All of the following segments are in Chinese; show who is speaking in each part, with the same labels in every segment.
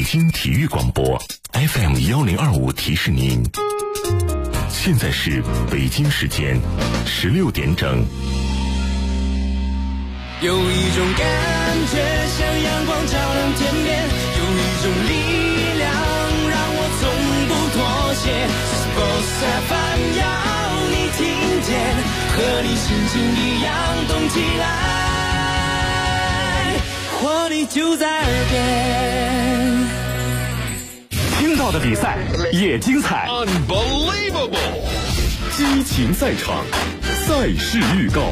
Speaker 1: 京体育广播 FM1025提示您，现在是北京时间16点整。
Speaker 2: 有一种感觉像阳光照亮天边，有一种力量让我从不妥协。Sports FM 要你听见，和你心情一样动起来，活力就在耳边。
Speaker 3: 听到的比赛也精彩
Speaker 4: ，Unbelievable！
Speaker 3: 激情赛场，赛事预告。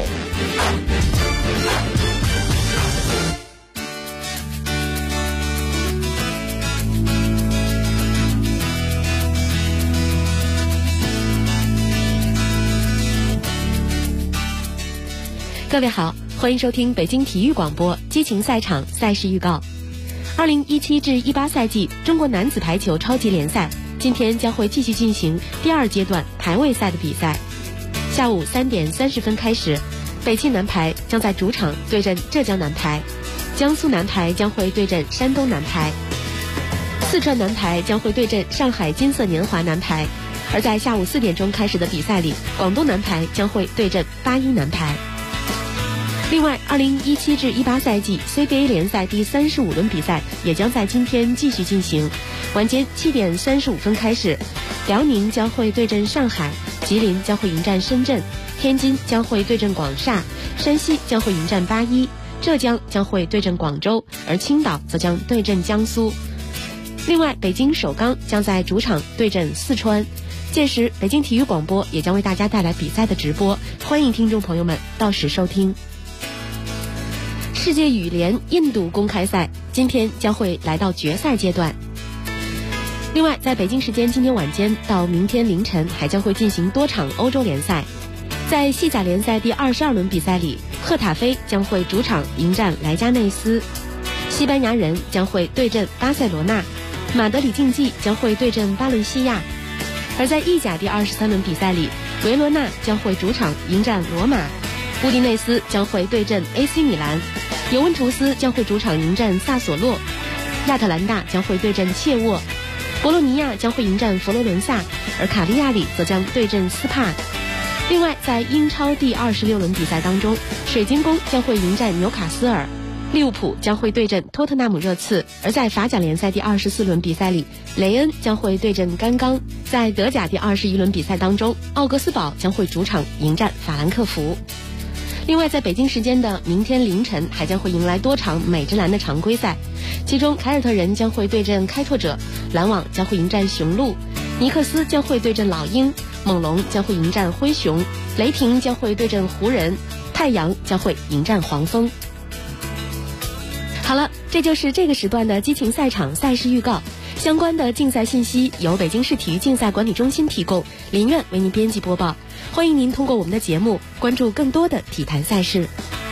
Speaker 5: 各位好，欢迎收听北京体育广播激情赛场赛事预告。2017至18赛季中国男子排球超级联赛今天将会继续进行第2阶段排位赛的比赛。下午3点30分开始，北汽男排将在主场对阵浙江男排，江苏男排将会对阵山东男排，四川男排将会对阵上海金色年华男排。而在下午4点钟开始的比赛里，广东男排将会对阵81男排。另外，2017至18赛季 CBA 联赛第35轮比赛也将在今天继续进行。晚间7点35分开始，辽宁将会对阵上海，吉林将会迎战深圳，天津将会对阵广厦，山西将会迎战81，浙江将会对阵广州，而青岛则将对阵江苏。另外，北京首钢将在主场对阵四川。届时，北京体育广播也将为大家带来比赛的直播，欢迎听众朋友们到时收听。世界羽联印度公开赛今天将会来到决赛阶段。另外，在北京时间今天晚间到明天凌晨还将会进行多场欧洲联赛。在西甲联赛第22轮比赛里，赫塔菲将会主场迎战莱加内斯，西班牙人将会对阵巴塞罗那，马德里竞技将会对阵巴伦西亚。而在意甲第23轮比赛里，维罗纳将会主场迎战罗马，乌迪内斯将会对阵 AC 米兰，尤文图斯将会主场迎战萨索洛，亚特兰大将会对阵切沃，博洛尼亚将会迎战佛罗伦萨，而卡利亚里则将对阵斯帕。另外，在英超第26轮比赛当中，水晶宫将会迎战纽卡斯尔，利物浦将会对阵托特纳姆热刺。而在法甲联赛第24轮比赛里，雷恩将会对阵甘冈。在德甲第21轮比赛当中，奥格斯堡将会主场迎战法兰克福。另外，在北京时间的明天凌晨还将会迎来多场美职篮的常规赛，其中凯尔特人将会对阵开拓者，篮网将会迎战雄鹿，尼克斯将会对阵老鹰，猛龙将会迎战灰熊，雷霆将会对阵湖人，太阳将会迎战黄蜂。好了，这就是这个时段的激情赛场赛事预告。相关的竞赛信息由北京市体育竞赛管理中心提供，林苑为您编辑播报。欢迎您通过我们的节目关注更多的体坛赛事。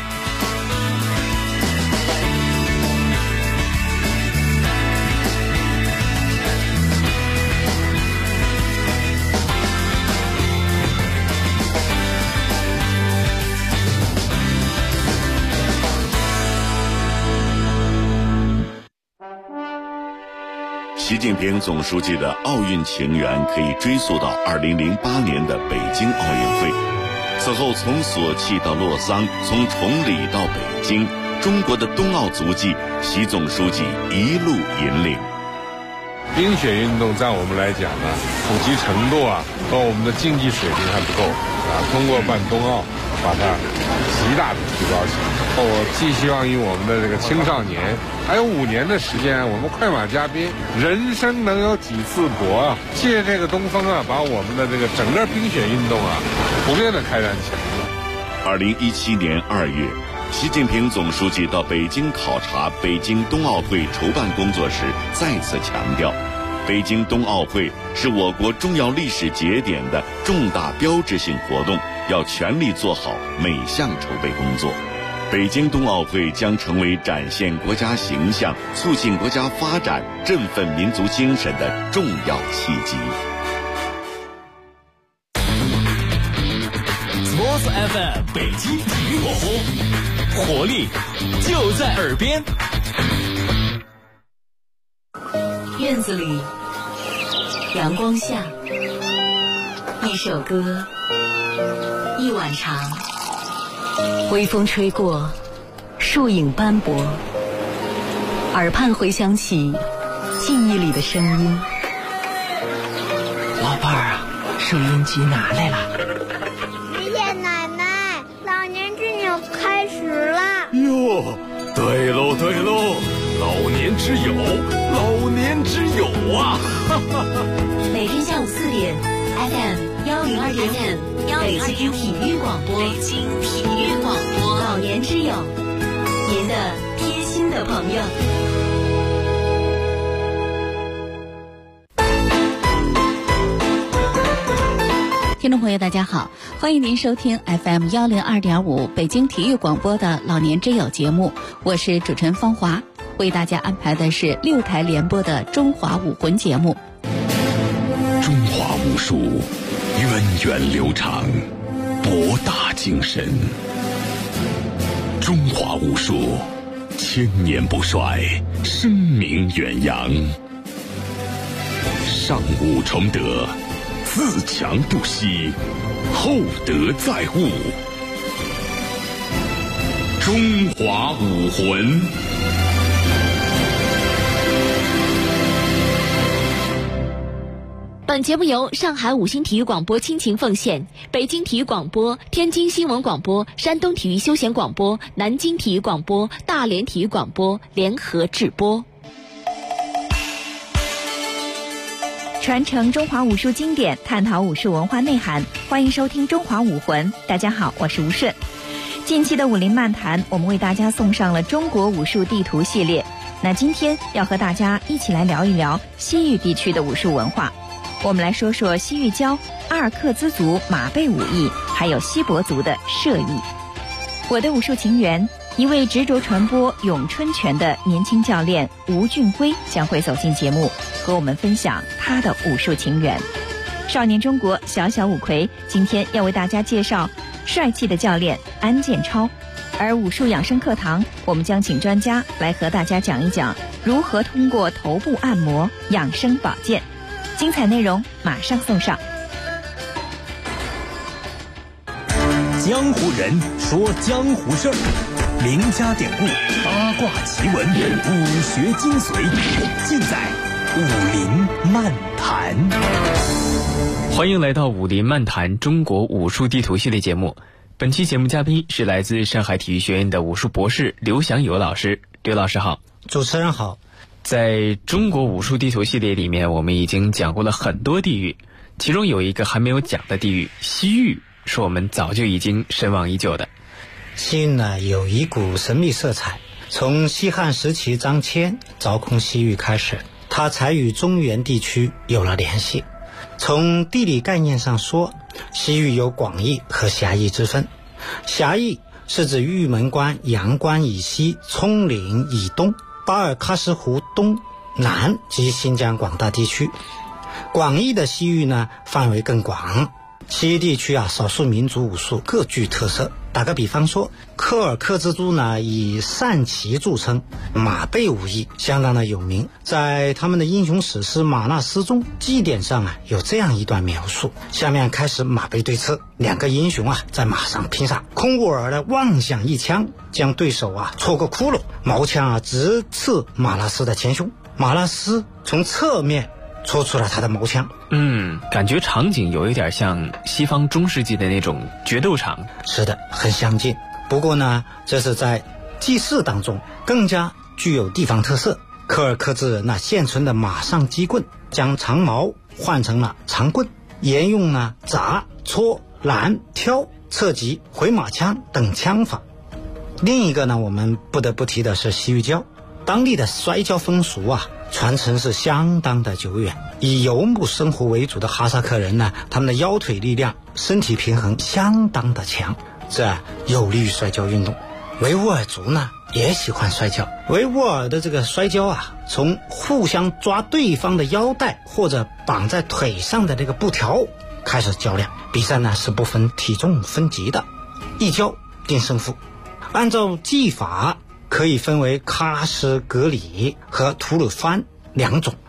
Speaker 1: 习近平总书记的奥运情缘可以追溯到2008年的北京奥运会。此后从索契到洛桑，从崇礼到北京，中国的冬奥足迹，习总书记一路引领。
Speaker 4: 冰雪运动在我们来讲呢，普及程度和我们的竞技水平还不够通过办冬奥把它极大的提高起来。我寄希望于我们的这个青少年，还有5年的时间，我们快马加鞭，人生能有几次搏借这个东风把我们的这个整个冰雪运动普遍的开展起来。
Speaker 1: 2017年2月，习近平总书记到北京考察北京冬奥会筹办工作时，再次强调，北京冬奥会是我国重要历史节点的重大标志性活动，要全力做好每项筹备工作。北京冬奥会将成为展现国家形象、促进国家发展、振奋民族精神的重要契机。
Speaker 3: Sports FM 北京体育广播，活力就在耳边。
Speaker 6: 院子里，阳光下，一首歌，一碗茶，微风吹过，树影斑驳，耳畔回响起记忆里的声音。
Speaker 7: 老伴儿啊，收音机拿来了。
Speaker 8: 爷爷奶奶，老年之友开始了。
Speaker 3: 哟，对喽对喽，老年之友，老年之友啊！哈哈哈。
Speaker 6: 每天下午4点 FM 102.5北京体育广播，北京体育广播，老年之友，您的贴心的朋友。
Speaker 9: 听众朋友大家好，欢迎您收听 FM 102.5北京体育广播的老年之友节目，我是主持人方华，为大家安排的是6台联播的中华武魂节目。
Speaker 3: 中华武术源远流长，博大精深，中华武术千年不衰，声名远扬，上武崇德，自强不息，厚德载物，中华武魂。
Speaker 5: 本节目由上海五星体育广播倾情奉献，北京体育广播、天津新闻广播、山东体育休闲广播、南京体育广播、大连体育广播联合制播。
Speaker 10: 传承中华武术经典，探讨武术文化内涵，欢迎收听中华武魂。大家好，我是吴顺。近期的武林漫谈，我们为大家送上了中国武术地图系列。那今天要和大家一起来聊一聊西域地区的武术文化。我们来说说西域教、阿尔克孜族马背武艺，还有锡伯族的射艺。我的武术情缘，一位执着传播咏春拳的年轻教练吴俊辉将会走进节目，和我们分享他的武术情缘。少年中国小小五魁今天要为大家介绍帅气的教练安建超。而武术养生课堂，我们将请专家来和大家讲一讲如何通过头部按摩养生保健。精彩内容马上送上。
Speaker 11: 江湖人说江湖事儿，名家典故、八卦奇闻、武学精髓，尽在武林漫谈。
Speaker 12: 欢迎来到武林漫谈中国武术地图系列节目。本期节目嘉宾是来自上海体育学院的武术博士刘祥友老师。刘老师好。
Speaker 13: 主持人好。
Speaker 12: 在中国武术地图系列里面，我们已经讲过了很多地域，其中有一个还没有讲的地域西域，是我们早就已经神往已久的。
Speaker 13: 西域呢，有一股神秘色彩，从西汉时期张骞凿空西域开始，它才与中原地区有了联系。从地理概念上说，西域有广义和狭义之分。狭义是指玉门关、阳关以西、葱岭以东、巴尔喀什湖东南及新疆广大地区。广义的西域呢，范围更广。西域地区啊，少数民族武术各具特色。打个比方说，柯尔克孜族呢以善骑著称，马背武艺相当的有名。在他们的英雄史诗《马纳斯》中，祭典上啊有这样一段描述。下面开始马背对刺，两个英雄啊在马上拼杀，空无耳的妄想一枪将对手啊戳个窟窿，矛枪啊直刺马纳斯的前胸，马纳斯从侧面戳出了他的矛枪。
Speaker 12: 感觉场景有一点像西方中世纪的那种决斗场。
Speaker 13: 是的，很相近。不过呢，这是在祭祀当中更加具有地方特色。柯尔克孜人现存的马上击棍，将长矛换成了长棍，沿用砸、戳、拦、挑、侧击、回马枪等枪法。另一个呢，我们不得不提的是西域教。当地的摔跤风俗啊，传承是相当的久远。以游牧生活为主的哈萨克人呢，他们的腰腿力量、身体平衡相当的强，这有利于摔跤运动。维吾尔族呢也喜欢摔跤。维吾尔的这个摔跤啊，从互相抓对方的腰带或者绑在腿上的这个布条开始较量。比赛呢是不分体重分级的，一跤定胜负。按照技法可以分为喀什格里和吐鲁番两种。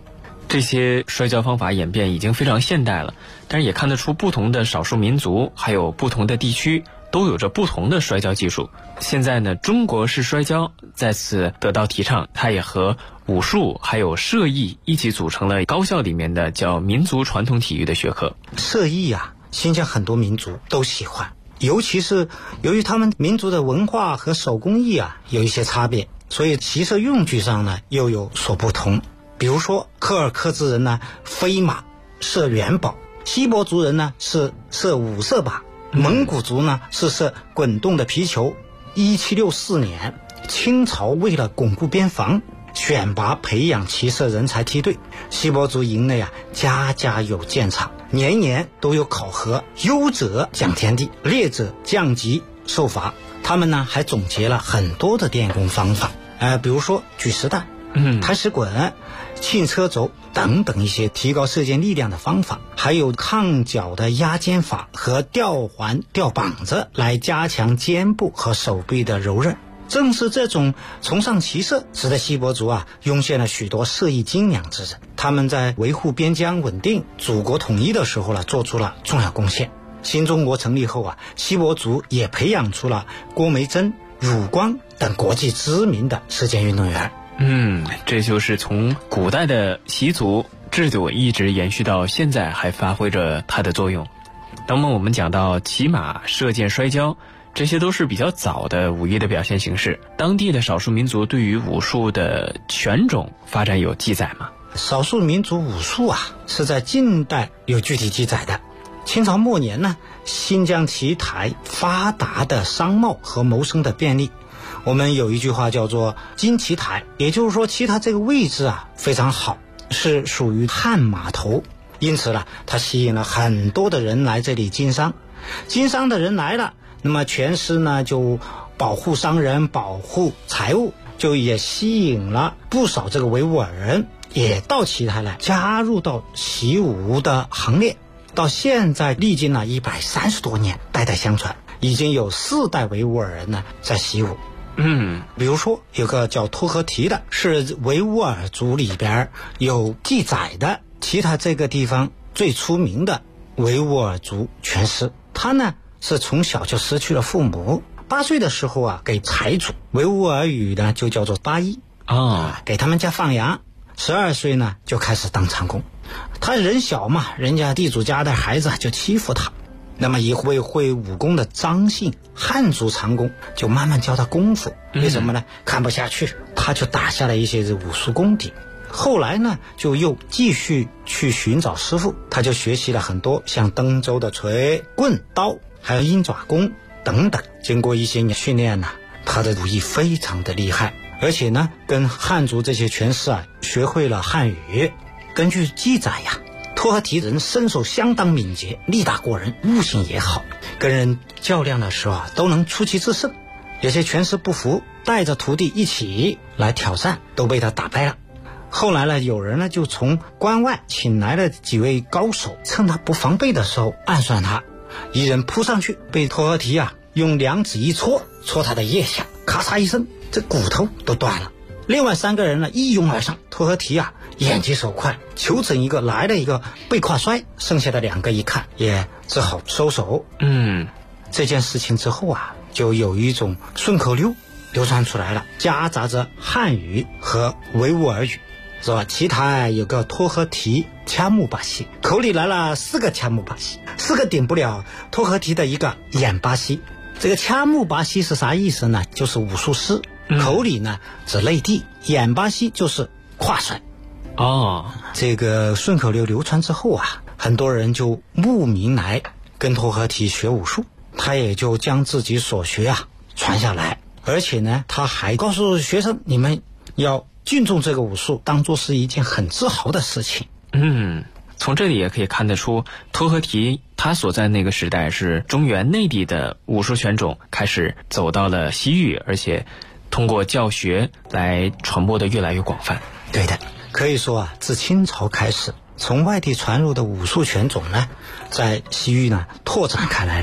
Speaker 12: 这些摔跤方法演变已经非常现代了，但是也看得出不同的少数民族还有不同的地区都有着不同的摔跤技术。现在呢，中国式摔跤再次得到提倡，它也和武术还有射艺一起组成了高校里面的叫民族传统体育的学科。
Speaker 13: 射艺啊，新疆很多民族都喜欢，尤其是由于他们民族的文化和手工艺啊有一些差别，所以骑射用具上呢又有所不同。比如说柯尔克孜人呢飞马射元宝，锡伯族人呢是射五色靶，蒙古族呢是射滚动的皮球。1764年，清朝为了巩固边防，选拔培养骑射人才梯队，锡伯族营内啊家家有剑场，年年都有考核，优者奖天地，劣者降级受罚。他们呢还总结了很多的练功方法，比如说举石弹、抬石滚、沁车轴等等一些提高射箭力量的方法，还有抗脚的压肩法和吊环吊膀子来加强肩部和手臂的柔韧。正是这种崇尚骑射，使得锡伯族啊涌现了许多射艺精良之人。他们在维护边疆稳定、祖国统一的时候呢，做出了重要贡献。新中国成立后啊，锡伯族也培养出了郭梅珍、汝光等国际知名的射箭运动员。
Speaker 12: 这就是从古代的习俗制度一直延续到现在，还发挥着它的作用。那么我们讲到骑马、射箭、摔跤，这些都是比较早的武艺的表现形式。当地的少数民族对于武术的拳种发展有记载吗？
Speaker 13: 少数民族武术啊是在近代有具体记载的。清朝末年呢，新疆奇台发达的商贸和谋生的便利，我们有一句话叫做金奇台，也就是说奇台这个位置啊非常好，是属于汉码头，因此呢它吸引了很多的人来这里经商。经商的人来了，那么拳师呢就保护商人，保护财物，就也吸引了不少这个维吾尔人也到奇台来，加入到习武的行列。到现在历经了130多年，代代相传，已经有4代维吾尔人呢在习武。比如说有个叫托合提的，是维吾尔族里边有记载的奇台这个地方最出名的维吾尔族拳师。他呢是从小就失去了父母，8岁的时候啊给财主，维吾尔语呢就叫做巴依给他们家放羊。12岁呢就开始当长工，他人小嘛，人家地主家的孩子就欺负他。那么一位会武功的张姓汉族长工就慢慢教他功夫，为什么呢？看不下去，他就打下了一些武术功底。后来呢就又继续去寻找师傅，他就学习了很多像登州的锤、棍、刀，还有鹰爪功等等。经过一些年训练呢，他的武艺非常的厉害，而且呢跟汉族这些拳师啊学会了汉语。根据记载呀，托合提人身手相当敏捷，力大过人，悟性也好，跟人较量的时候啊都能出奇制胜。有些拳师不服，带着徒弟一起来挑战，都被他打败了。后来呢，有人呢就从关外请来了几位高手，趁他不防备的时候暗算他，一人扑上去，被托合提啊用2指一戳他的腋下，咔嚓一声，这骨头都断了。另外3个人呢一拥而上，托合提啊眼疾手快，求整一个来了一个背胯摔，剩下的2个一看也只好收手。这件事情之后啊，就有一种顺口溜流传出来了，夹杂着汉语和维吾尔语，是吧？奇台有个托合提掐木巴西，口里来了4个掐木巴西，4个顶不了托合提的一个眼巴西。这个掐木巴西是啥意思呢？就是武术师，口里呢指内地，眼巴西就是胯摔。这个顺口溜流传之后啊，很多人就慕名来跟托合提学武术，他也就将自己所学啊传下来，而且呢他还告诉学生，你们要敬重这个武术，当作是一件很自豪的事情。
Speaker 12: 从这里也可以看得出，托合提他所在那个时代是中原内地的武术拳种开始走到了西域，而且通过教学来传播的越来越广泛。
Speaker 13: 对的，可以说啊，自清朝开始，从外地传入的武术拳种呢，在西域呢拓展开来了。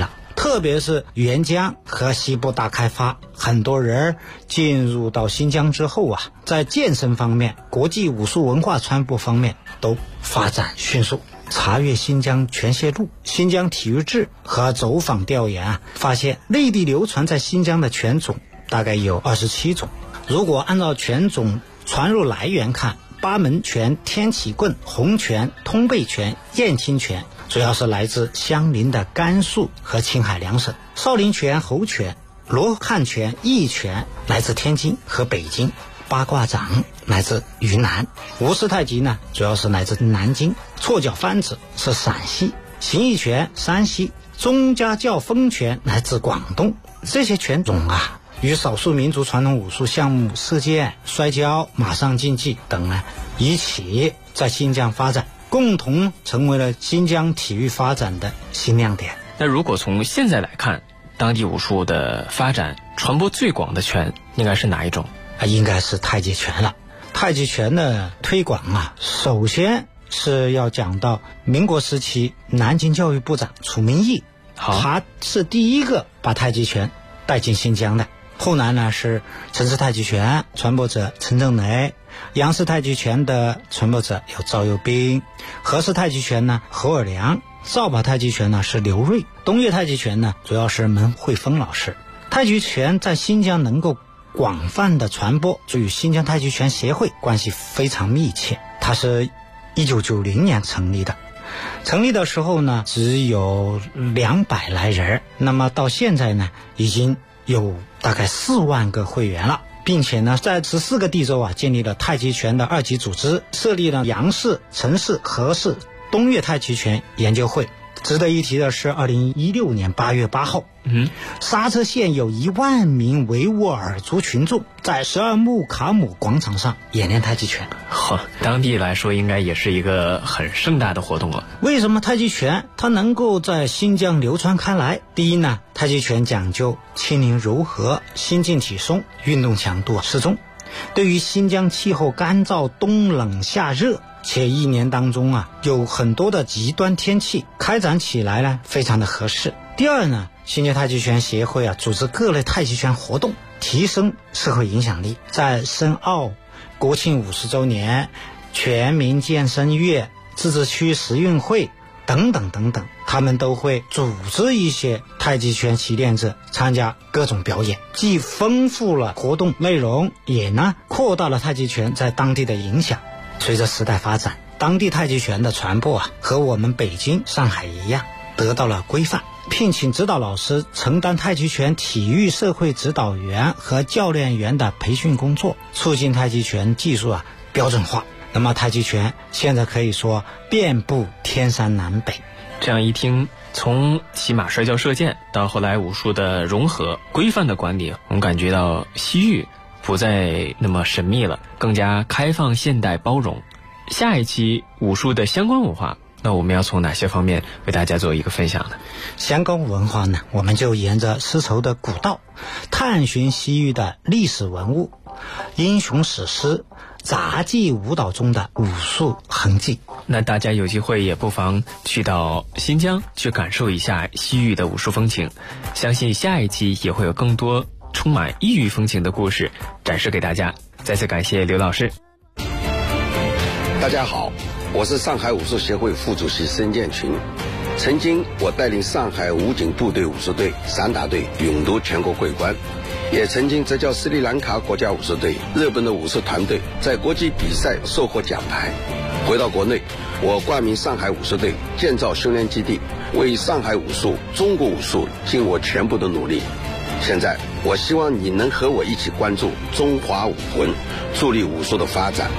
Speaker 13: 特别是援疆和西部大开发，很多人进入到新疆之后啊，在健身方面、国际武术文化传播方面都发展迅速。查阅新疆全线录、新疆体育志和走访调研啊，发现内地流传在新疆的拳种大概有27种。如果按照拳种传入来源看，八门拳、天启棍、红拳、通背拳、燕青拳主要是来自相邻的甘肃和青海两省，少林拳、猴拳、罗汉拳、义拳来自天津和北京，八卦掌来自云南，吴氏太极呢主要是来自南京，错脚翻子是陕西，形意拳山西，钟家教风拳来自广东。这些拳种啊与少数民族传统武术项目射箭、摔跤、马上竞技等呢一起在新疆发展，共同成为了新疆体育发展的新亮点。
Speaker 12: 那如果从现在来看，当地武术的发展传播最广的拳应该是哪一种？
Speaker 13: 应该是太极拳了。太极拳的推广啊，首先是要讲到民国时期南京教育部长楚明义，他是第一个把太极拳带进新疆的。后来呢是陈氏太极拳传播者陈正雷，杨氏太极拳的传播者有赵幼斌，何氏太极拳呢侯尔良，赵法太极拳呢是刘瑞，东岳太极拳呢主要是门慧峰老师。太极拳在新疆能够广泛的传播，就与新疆太极拳协会关系非常密切。它是1990年成立的，成立的时候呢只有200来人，那么到现在呢已经有大概4万个会员了，并且呢在14个地州啊建立了太极拳的2级组织，设立了杨氏、陈氏、何氏、东岳太极拳研究会。值得一提的是2016年8月8号刹车县有1万名维吾尔族群众在12木卡姆广场上演练太极拳。
Speaker 12: 当地来说应该也是一个很盛大的活动了。
Speaker 13: 为什么太极拳它能够在新疆流传开来？第一呢，太极拳讲究轻灵柔和、心静体松，运动强度适中，对于新疆气候干燥、冬冷夏热，且一年当中啊有很多的极端天气，开展起来呢非常的合适。第二呢，新疆太极拳协会啊组织各类太极拳活动，提升社会影响力。在申奥、国庆50周年、全民健身月、自治区时运会等等等等，他们都会组织一些太极拳习练者参加各种表演，既丰富了活动内容，也呢扩大了太极拳在当地的影响。随着时代发展，当地太极拳的传播啊和我们北京、上海一样得到了规范，聘请指导老师承担太极拳体育社会指导员和教练员的培训工作，促进太极拳技术啊标准化。那么太极拳现在可以说遍布天山南北。
Speaker 12: 这样一听，从骑马、摔跤、射箭到后来武术的融合、规范的管理，我们感觉到西域不再那么神秘了，更加开放、现代、包容。下一期武术的相关文化，那我们要从哪些方面为大家做一个分享呢？
Speaker 13: 相关文化呢，我们就沿着丝绸的古道，探寻西域的历史文物、英雄史诗、杂技舞蹈中的武术痕迹。
Speaker 12: 那大家有机会也不妨去到新疆去感受一下西域的武术风情，相信下一期也会有更多充满异域风情的故事展示给大家。再次感谢刘老师。
Speaker 14: 大家好，我是上海武术协会副主席申建群。曾经我带领上海武警部队武术队、散打队勇夺全国桂冠，也曾经执教斯里兰卡国家武术队、日本的武术团队在国际比赛收获奖牌。回到国内，我冠名上海武术队，建造训练基地，为上海武术、中国武术尽我全部的努力。现在我希望你能和我一起关注中华武魂，助力武术的发展。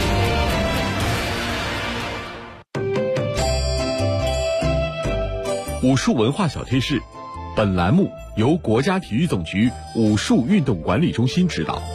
Speaker 15: 武术文化小贴士，本栏目由国家体育总局武术运动管理中心指导。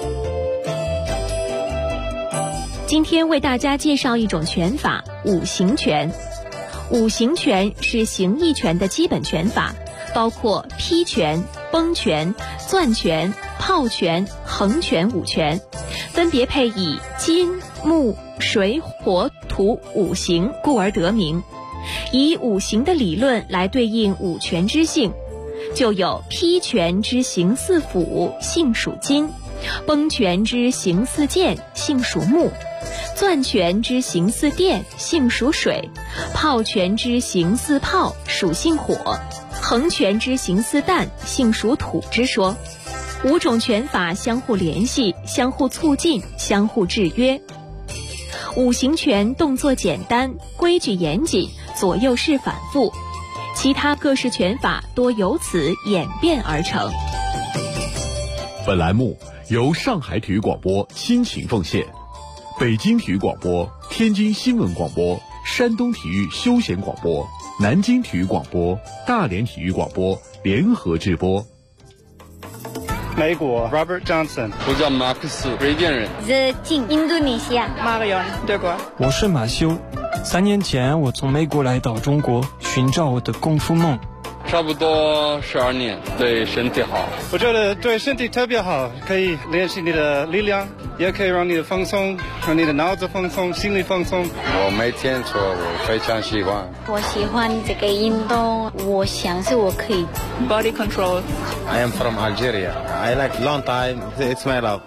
Speaker 10: 今天为大家介绍一种拳法——五行拳。五行拳是形意拳的基本拳法，包括劈拳、崩拳、攥拳、炮拳、横拳五拳，分别配以金、木、水、火、土五行，故而得名。以五行的理论来对应五拳之性， 就有劈拳之形似斧，性属金；崩拳之形似剑，性属木；攥拳之形似电，性属水；炮拳之形似炮，属性火；横拳之形似弹，性属土之说。5种拳法相互联系，相互促进，相互制约。5行拳动作简单，规矩严谨，左右式反复，其他各式拳法多由此演变而成。
Speaker 15: 本栏目由上海体育广播倾情奉献，北京体育广播、天津新闻广播、山东体育休闲广播、南京体育广播、大连体育广播联合制播。
Speaker 16: 美国 Robert Johnson，
Speaker 17: 我叫马克思，瑞典人。
Speaker 8: The Jin， 印度尼西亚
Speaker 18: Marion， 德国。
Speaker 19: 我是马修，3年前我从美国来到中国，寻找我的功夫梦。
Speaker 17: 差不多12年，对身体好。
Speaker 16: 我觉得对身体特别好，可以练习你的力量，也可以让你的放松，让你的脑子放松，心理放松。
Speaker 17: 我每天做，我非常喜欢。
Speaker 8: 我喜欢这个运动，我想是我可以。
Speaker 18: Body control.
Speaker 20: I am from Algeria. I like long time. It's my love.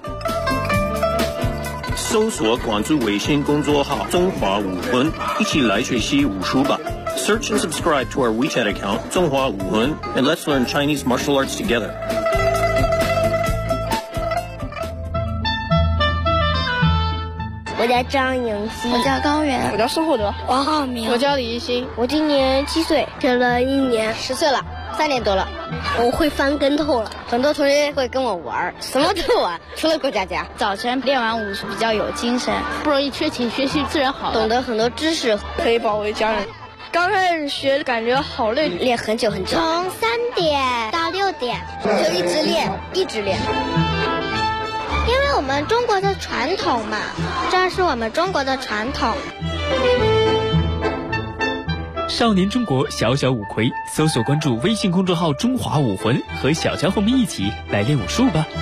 Speaker 21: 搜索关注微信公众号中华武魂，一起来学习武术吧。Search and subscribe to our WeChat account, 中华武魂, and let's learn Chinese martial arts together.
Speaker 8: 我叫张颖熙，
Speaker 18: 我叫高原，
Speaker 22: 我叫苏获德，
Speaker 8: 王浩明，
Speaker 22: 我叫李一新。
Speaker 8: 我今年7岁，学了1年，10岁了，3年多了。我会翻跟头了，很多同学会跟我玩，什么都玩，除了过家家。
Speaker 22: 早晨练完武术比较有精神，不容易缺勤，学习自然好，
Speaker 8: 懂得很多知识，
Speaker 22: 可以保卫家人。刚开始学感觉好累，
Speaker 8: 练很久很久，从3点到6点，就一直练，一直练。因为我们中国的传统嘛，这是我们中国的传统。
Speaker 23: 少年中国小小五魁，搜索关注微信公众号中华武魂，和小家伙们一起来练武术吧。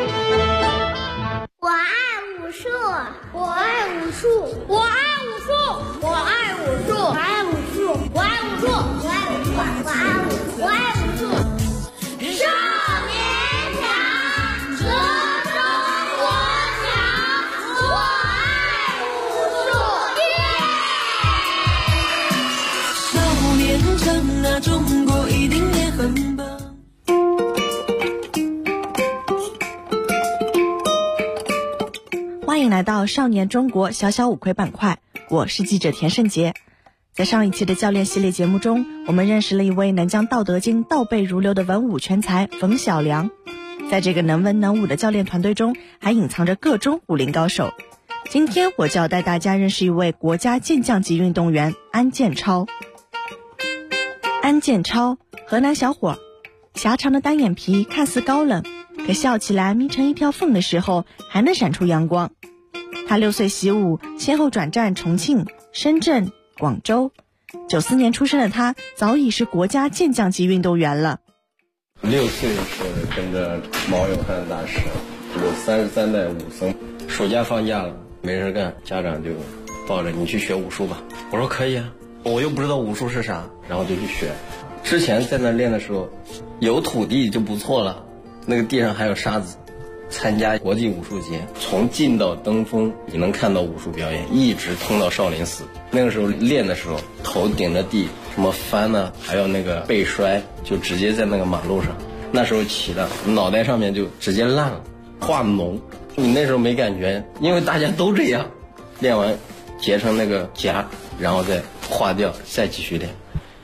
Speaker 8: 我爱武术，我爱武术，我爱武术，我爱武术，我爱武术，我爱武术，我爱武术，我爱武术，我爱武术。少年强，则中国强，我爱武术。
Speaker 2: 少年强啊，中国一定也很棒。
Speaker 10: 欢迎来到少年中国小小五魁板块，我是记者田胜杰。在上一期的教练系列节目中，我们认识了一位能将《道德经》倒背如流的文武全才冯小良。在这个能文能武的教练团队中，还隐藏着各种武林高手。今天我就要带大家认识一位国家健将级运动员安建超。安建超，河南小伙，狭长的单眼皮看似高冷，可笑起来眯成一条缝的时候还能闪出阳光。他6岁习武，先后转战重庆、深圳、广州。94年出生的他早已是国家健将级运动员了。
Speaker 24: 6岁是跟着毛永汉大师，我33代武僧。暑假放假了没事干，家长就抱着你去学武术吧。我说可以啊，我又不知道武术是啥，然后就去学。之前在那练的时候，有土地就不错了，那个地上还有沙子。参加国际武术节，从进到登峰，你能看到武术表演，一直通到少林寺。那个时候练的时候，头顶着地，什么翻呢，还有那个背摔，就直接在那个马路上。那时候骑的，脑袋上面就直接烂了，化脓。你那时候没感觉，因为大家都这样。练完结成那个痂，然后再化掉，再继续练。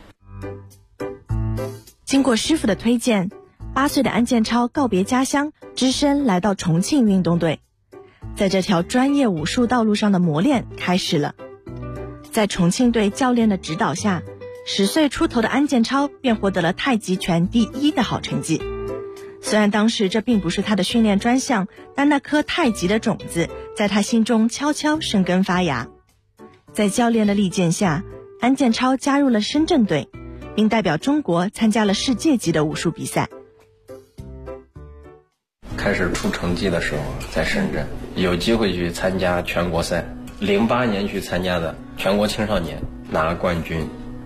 Speaker 10: 经过师傅的推荐，8岁的安建超告别家乡，只身来到重庆运动队。在这条专业武术道路上的磨练开始了。在重庆队教练的指导下，10岁出头的安建超便获得了太极拳第1的好成绩。虽然当时这并不是他的训练专项，但那颗太极的种子在他心中悄悄生根发芽。在教练的力荐下，安建超加入了深圳队，并代表中国参加了世界级的武术比赛。
Speaker 24: 开始出成绩的时候，在深圳有机会去参加全国赛，08年去参加的全国青少年拿了冠军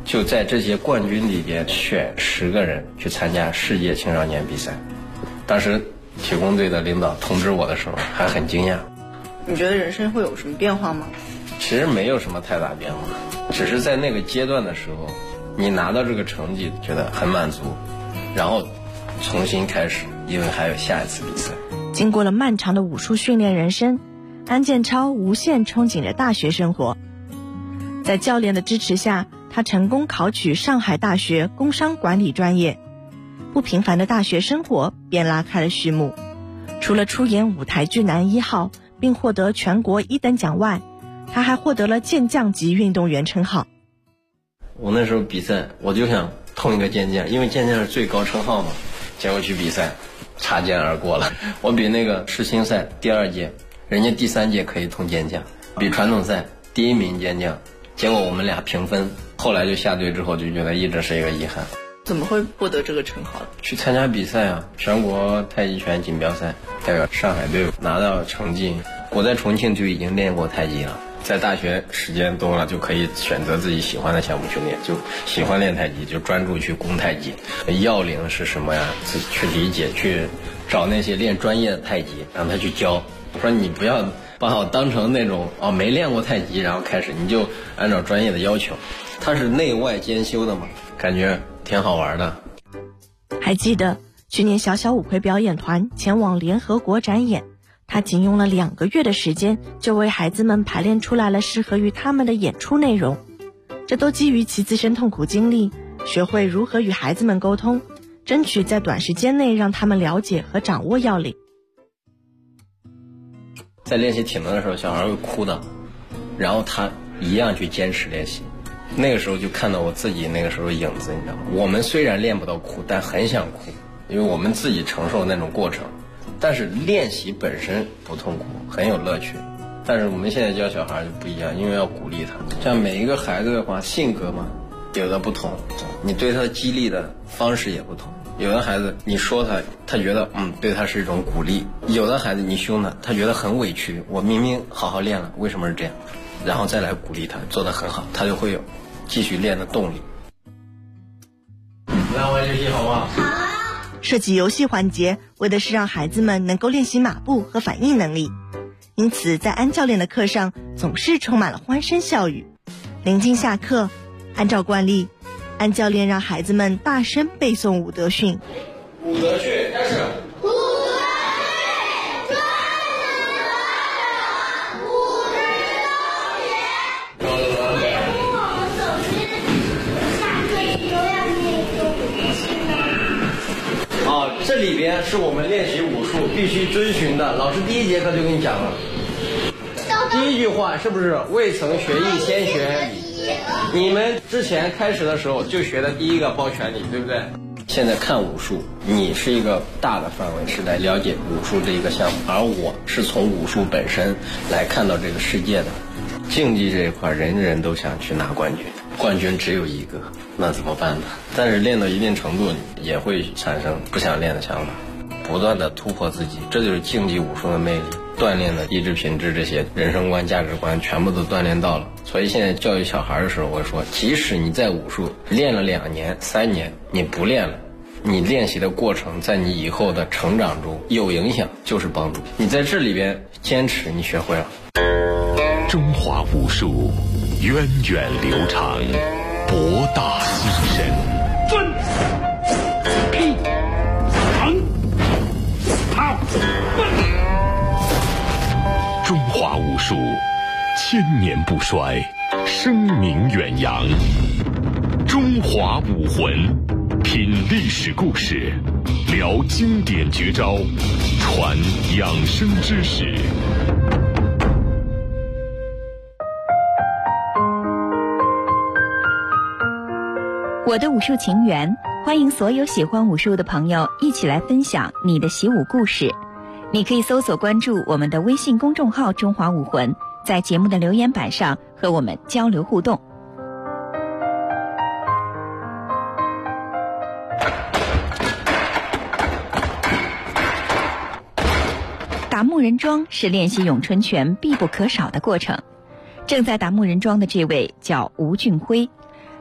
Speaker 24: 就在这些冠军里边选10个人去参加世界青少年比赛。当时体工队的领导通知我的时候还很惊讶。
Speaker 18: 你觉得人生会有什么变化吗？
Speaker 24: 其实没有什么太大变化，只是在那个阶段的时候，你拿到这个成绩觉得很满足，然后重新开始，因为还有下一次比赛。
Speaker 10: 经过了漫长的武术训练人生，安建超无限憧憬着大学生活。在教练的支持下，他成功考取上海大学工商管理专业。不平凡的大学生活便拉开了序幕。除了出演舞台剧男1号并获得全国1等奖外，他还获得了健将级运动员称号。
Speaker 24: 我那时候比赛，我就想通一个健将，因为健将是最高称号嘛。结果去比赛，擦肩而过了。我比那个世青赛第2届，人家第3届可以通健将，比传统赛第1名健将。结果我们俩平分，后来就下队之后就觉得一直是一个遗憾。
Speaker 18: 怎么会获得这个称号？
Speaker 24: 去参加比赛啊，全国太极拳锦标赛，代表上海队拿到成绩。我在重庆就已经练过太极了，在大学时间多了就可以选择自己喜欢的项目去练，就喜欢练太极就专注去攻太极。要领是什么呀？自己去理解，去找那些练专业的太极，让他去教。我说你不要把我当成那种没练过太极然后开始，你就按照专业的要求。它是内外兼修的嘛，感觉挺好玩的。
Speaker 10: 还记得去年小小五魁表演团前往联合国展演，他仅用了2个月的时间就为孩子们排练出来了适合于他们的演出内容。这都基于其自身痛苦经历，学会如何与孩子们沟通，争取在短时间内让他们了解和掌握要领。
Speaker 24: 在练习体能的时候，小孩会哭的，然后他一样去坚持练习。那个时候就看到我自己那个时候影子，你知道吗？我们虽然练不到哭，但很想哭，因为我们自己承受那种过程。但是练习本身不痛苦，很有乐趣。但是我们现在教小孩就不一样，因为要鼓励他。像每一个孩子的话，性格嘛有的不同，你对他的激励的方式也不同。有的孩子你说他觉得对他是一种鼓励；有的孩子你凶他觉得很委屈。我明明好好练了，为什么是这样？然后再来鼓励他，做得很好，他就会有继续练的动力。来玩游戏好不好？好啊！
Speaker 10: 设计游戏环节，为的是让孩子们能够练习马步和反应能力，因此在安教练的课上总是充满了欢声笑语。临近下课，按照惯例，安教练让孩子们大声背诵武德训。
Speaker 24: 武德训开始。这里边是我们练习武术必须遵循的，老师第1节课就跟你讲了。第1句话是不是未曾学艺先学礼？你们之前开始的时候就学的第1个包拳礼，对不对？现在看武术，你是一个大的范围是来了解武术这一个项目，而我是从武术本身来看到这个世界的。竞技这一块，人人都想去拿冠军，冠军只有1个，那怎么办呢？但是练到一定程度，也会产生不想练的想法，不断的突破自己，这就是竞技武术的魅力。锻炼的意志品质，这些人生观、价值观全部都锻炼到了。所以现在教育小孩的时候，我说，即使你在武术练了2年、3年，你不练了，你练习的过程在你以后的成长中有影响，就是帮助你在这里边坚持，你学会了。
Speaker 15: 中华武术源远流长，博大精深。
Speaker 2: 蹲、劈、扛、跑、奔。
Speaker 15: 中华武术1000年不衰，声名远扬。中华武魂，品历史故事，聊经典绝招，传养生知识。
Speaker 10: 我的武术情缘，欢迎所有喜欢武术的朋友一起来分享你的习武故事。你可以搜索关注我们的微信公众号中华武魂，在节目的留言板上和我们交流互动。打木人桩是练习咏春拳必不可少的过程。正在打木人桩的这位叫吴俊辉，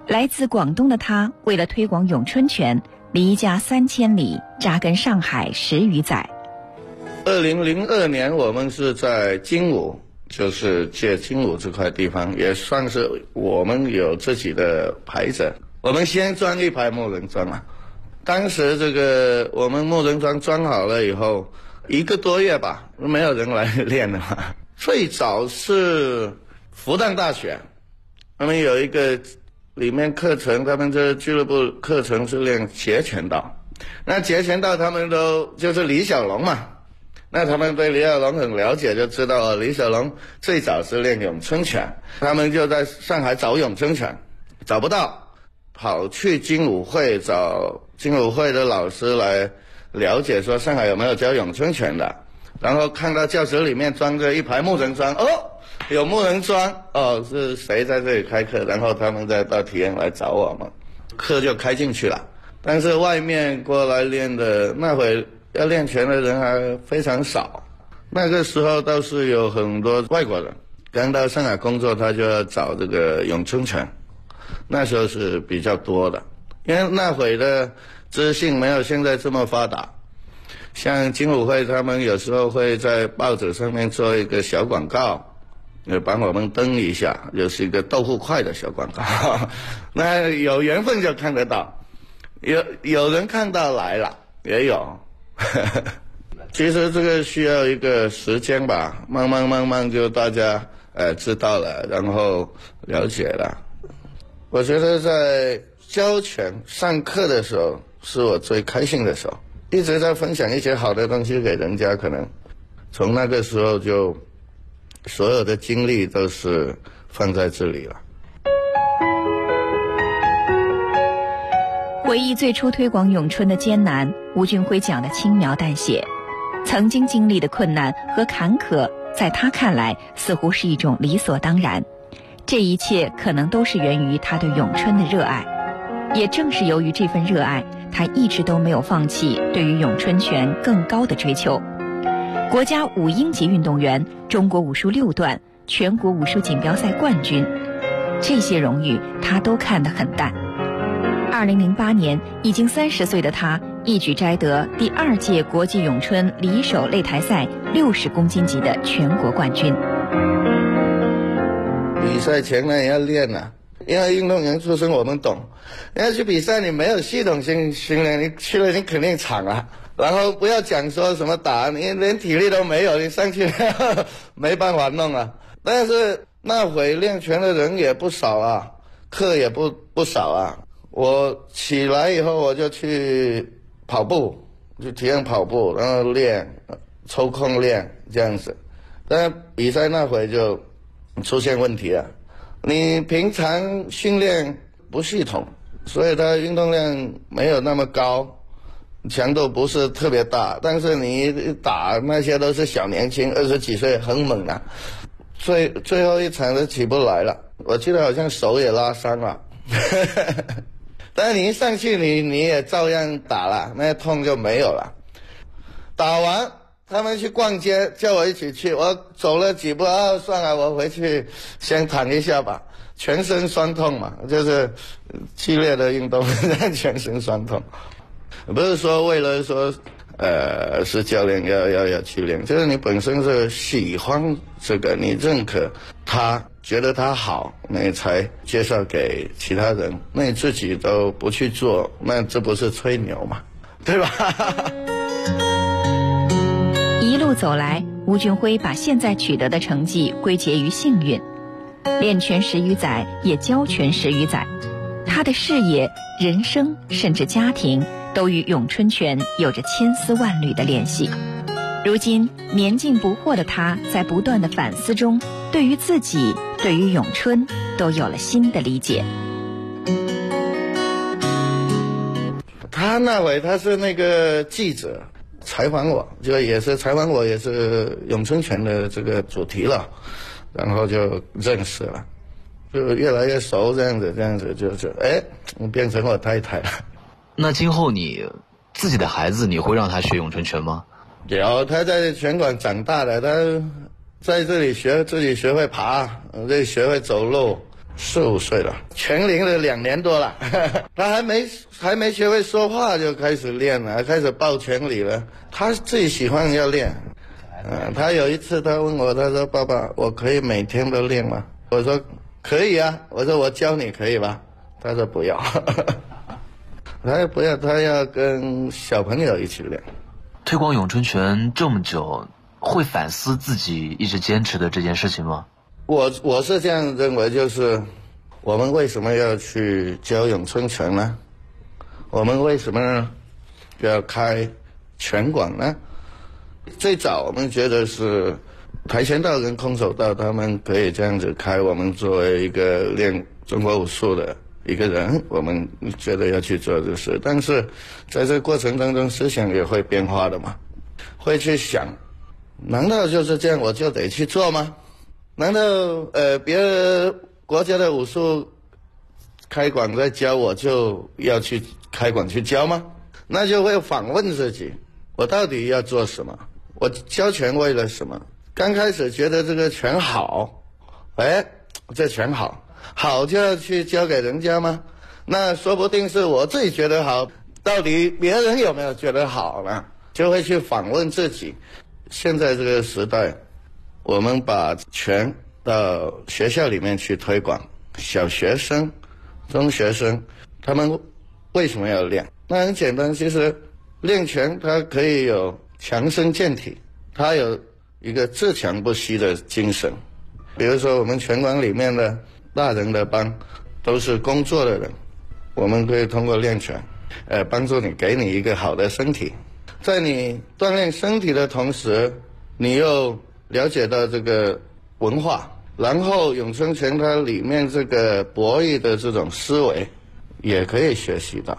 Speaker 10: 来自广东的他，为了推广咏春拳，离家3000里，扎根上海10余载。
Speaker 1: 2002年，我们是在精武，就是借精武这块地方，也算是我们有自己的牌子。我们先装一排木人桩啊，当时这个我们木人桩装好了以后，1个多月吧，没有人来练了嘛。最早是复旦大学，他们有一个里面课程，他们这俱乐部课程是练截拳道。那截拳道他们都就是李小龙嘛，那他们对李小龙很了解，就知道李小龙最早是练咏春拳，他们就在上海找咏春拳，找不到，跑去精武会找精武会的老师来了解说上海有没有教咏春拳的，然后看到教室里面装着一排木人桩，有木人桩，是谁在这里开课，然后他们再到体院来找我们，课就开进去了。但是外面过来练的，那会要练拳的人还非常少。那个时候倒是有很多外国人刚到上海工作，他就要找这个咏春拳，那时候是比较多的。因为那会的资讯没有现在这么发达，像精武会他们有时候会在报纸上面做一个小广告，帮我们登一下，就是一个豆腐块的小广告那有缘分就看得到，有人看到来了也有其实这个需要一个时间吧，慢慢就大家知道了，然后了解了。我觉得在教拳上课的时候是我最开心的时候，一直在分享一些好的东西给人家，可能从那个时候就所有的精力都是放在这里了。
Speaker 10: 回忆最初推广咏春的艰难，吴俊辉讲得轻描淡写。曾经经历的困难和坎坷，在他看来似乎是一种理所当然。这一切可能都是源于他对咏春的热爱。也正是由于这份热爱，他一直都没有放弃对于咏春拳更高的追求。国家5英级运动员，中国武术6段，全国武术锦标赛冠军，这些荣誉他都看得很淡。2008年，已经30岁的他一举摘得第2届国际咏春离手擂台赛60公斤级的全国冠军。
Speaker 1: 比赛前呢也要练啊，因为运动员出身我们懂，你要去比赛你没有系统性训练，你去了你肯定惨啊。然后不要讲说什么打，你连体力都没有，你上去没办法弄啊。但是那会练拳的人也不少啊，课也不少啊。我起来以后我就去跑步，去体验跑步，然后练，抽空练这样子。但是比赛那会就出现问题了，你平常训练不系统，所以他运动量没有那么高，强度不是特别大，但是你打那些都是小年轻，20几岁很猛啊，最后一场都起不来了，我记得好像手也拉伤了但是你一上去你也照样打了，那痛就没有了。打完他们去逛街，叫我一起去，我走了几步算了，我回去先躺一下吧，全身酸痛嘛，就是激烈的运动让全身酸痛。不是说为了说是教练要去练，就是你本身是喜欢这个，你认可他，觉得他好，那你才介绍给其他人，那你自己都不去做，那这不是吹牛嘛，对吧
Speaker 10: 一路走来，吴俊辉把现在取得的成绩归结于幸运。练拳10余载，也教拳10余载，他的事业、人生甚至家庭都与咏春拳有着千丝万缕的联系。如今年近不惑的他，在不断的反思中，对于自己，对于咏春都有了新的理解。
Speaker 1: 他那会他是那个记者采访我，就也是采访我，也是咏春拳的这个主题了，然后就认识了，就越来越熟，这样子就变成我太太了。
Speaker 4: 那今后你自己的孩子，你会让他学咏春拳吗？
Speaker 1: 有，他在拳馆长大的，他在这里自己学会爬，这里学会走路， 4、5岁了，全龄了2年多了，他还没学会说话就开始练了，开始报全礼了。他自己喜欢要练。他有一次他问我，他说：“爸爸，我可以每天都练吗？”我说：“可以啊。”我说：“我教你可以吧？”他说：“不要。”他也不要，他要跟小朋友一起练。
Speaker 4: 推广咏春拳这么久，会反思自己一直坚持的这件事情吗？
Speaker 1: 我是这样认为，就是我们为什么要去教咏春拳呢？我们为什么要开拳馆呢？最早我们觉得是跆拳道跟空手道他们可以这样子开，我们作为一个练中国武术的一个人，我们觉得要去做这事。但是在这个过程当中，思想也会变化的嘛，会去想，难道就是这样我就得去做吗？难道别的国家的武术开馆在教，我就要去开馆去教吗？那就会反问自己，我到底要做什么？我教拳为了什么？刚开始觉得这个拳好，这拳好就要去教给人家吗？那说不定是我自己觉得好，到底别人有没有觉得好呢？就会去反问自己。现在这个时代，我们把拳到学校里面去推广，小学生、中学生，他们为什么要练？那很简单，其实练拳它可以有强身健体，它有一个自强不息的精神。比如说我们拳馆里面的大人的班都是工作的人，我们可以通过练拳帮助你，给你一个好的身体。在你锻炼身体的同时，你又了解到这个文化，然后咏春拳它里面这个博弈的这种思维也可以学习到。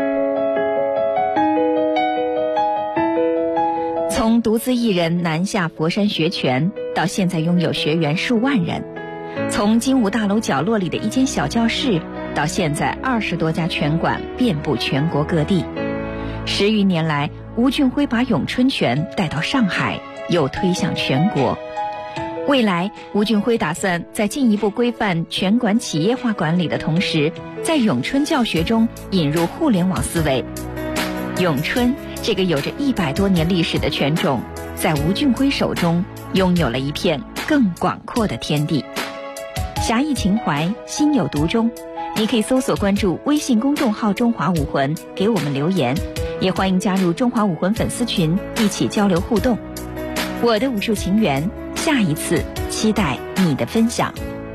Speaker 10: 从独自一人南下佛山学拳，到现在拥有学员数万人；从金武大楼角落里的一间小教室，到现在20多家拳馆遍布全国各地。10余年来，吴俊辉把咏春拳带到上海，又推向全国。未来，吴俊辉打算在进一步规范拳馆企业化管理的同时，在咏春教学中引入互联网思维。咏春这个有着100多年历史的拳种，在吴俊辉手中拥有了一片更广阔的天地。侠义情怀，心有独钟。你可以搜索关注微信公众号中华武魂，给我们留言，也欢迎加入中华武魂粉丝群，一起交流互动。我的武术情缘，下一次期待你的分享。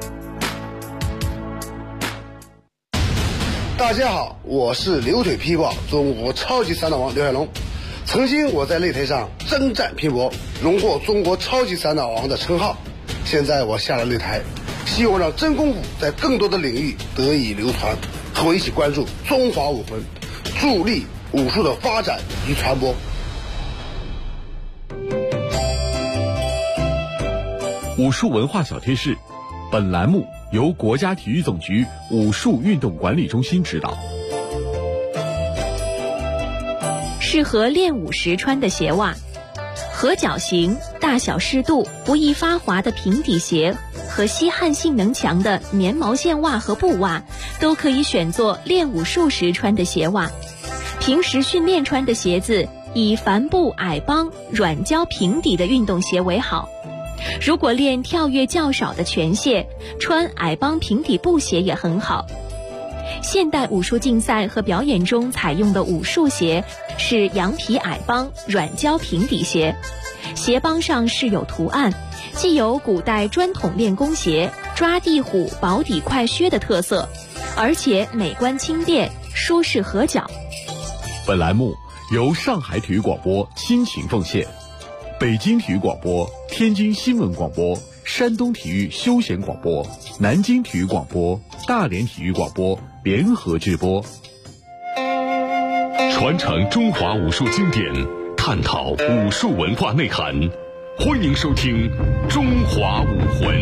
Speaker 3: 大家好，我是留腿劈挂中国超级散打王刘海龙。曾经我在擂台上征战拼搏，荣获中国超级散打王的称号。现在我下了擂台，希望让真功夫在更多的领域得以流传。和我一起关注中华武魂，助力武术的发展与传播。
Speaker 15: 武术文化小贴士，本栏目由国家体育总局武术运动管理中心指导。
Speaker 5: 适合练武时穿的鞋袜，合脚型、大小适度、不易发滑的平底鞋和吸汗性能强的棉毛线袜和布袜，都可以选作练武术时穿的鞋袜。平时训练穿的鞋子，以帆布矮帮、软胶平底的运动鞋为好。如果练跳跃较少的拳械，穿矮帮平底布鞋也很好。现代武术竞赛和表演中采用的武术鞋是羊皮矮帮、软胶平底鞋，鞋帮上饰有图案，既有古代砖筒练功鞋、抓地虎、薄底快靴的特色，而且美观轻便，舒适合脚。
Speaker 15: 本栏目由上海体育广播倾情奉献，北京体育广播、天津新闻广播、山东体育休闲广播、南京体育广播、大连体育广播联合制播。
Speaker 6: 传承中华武术经典，探讨武术文化内涵，欢迎收听《中华武魂》。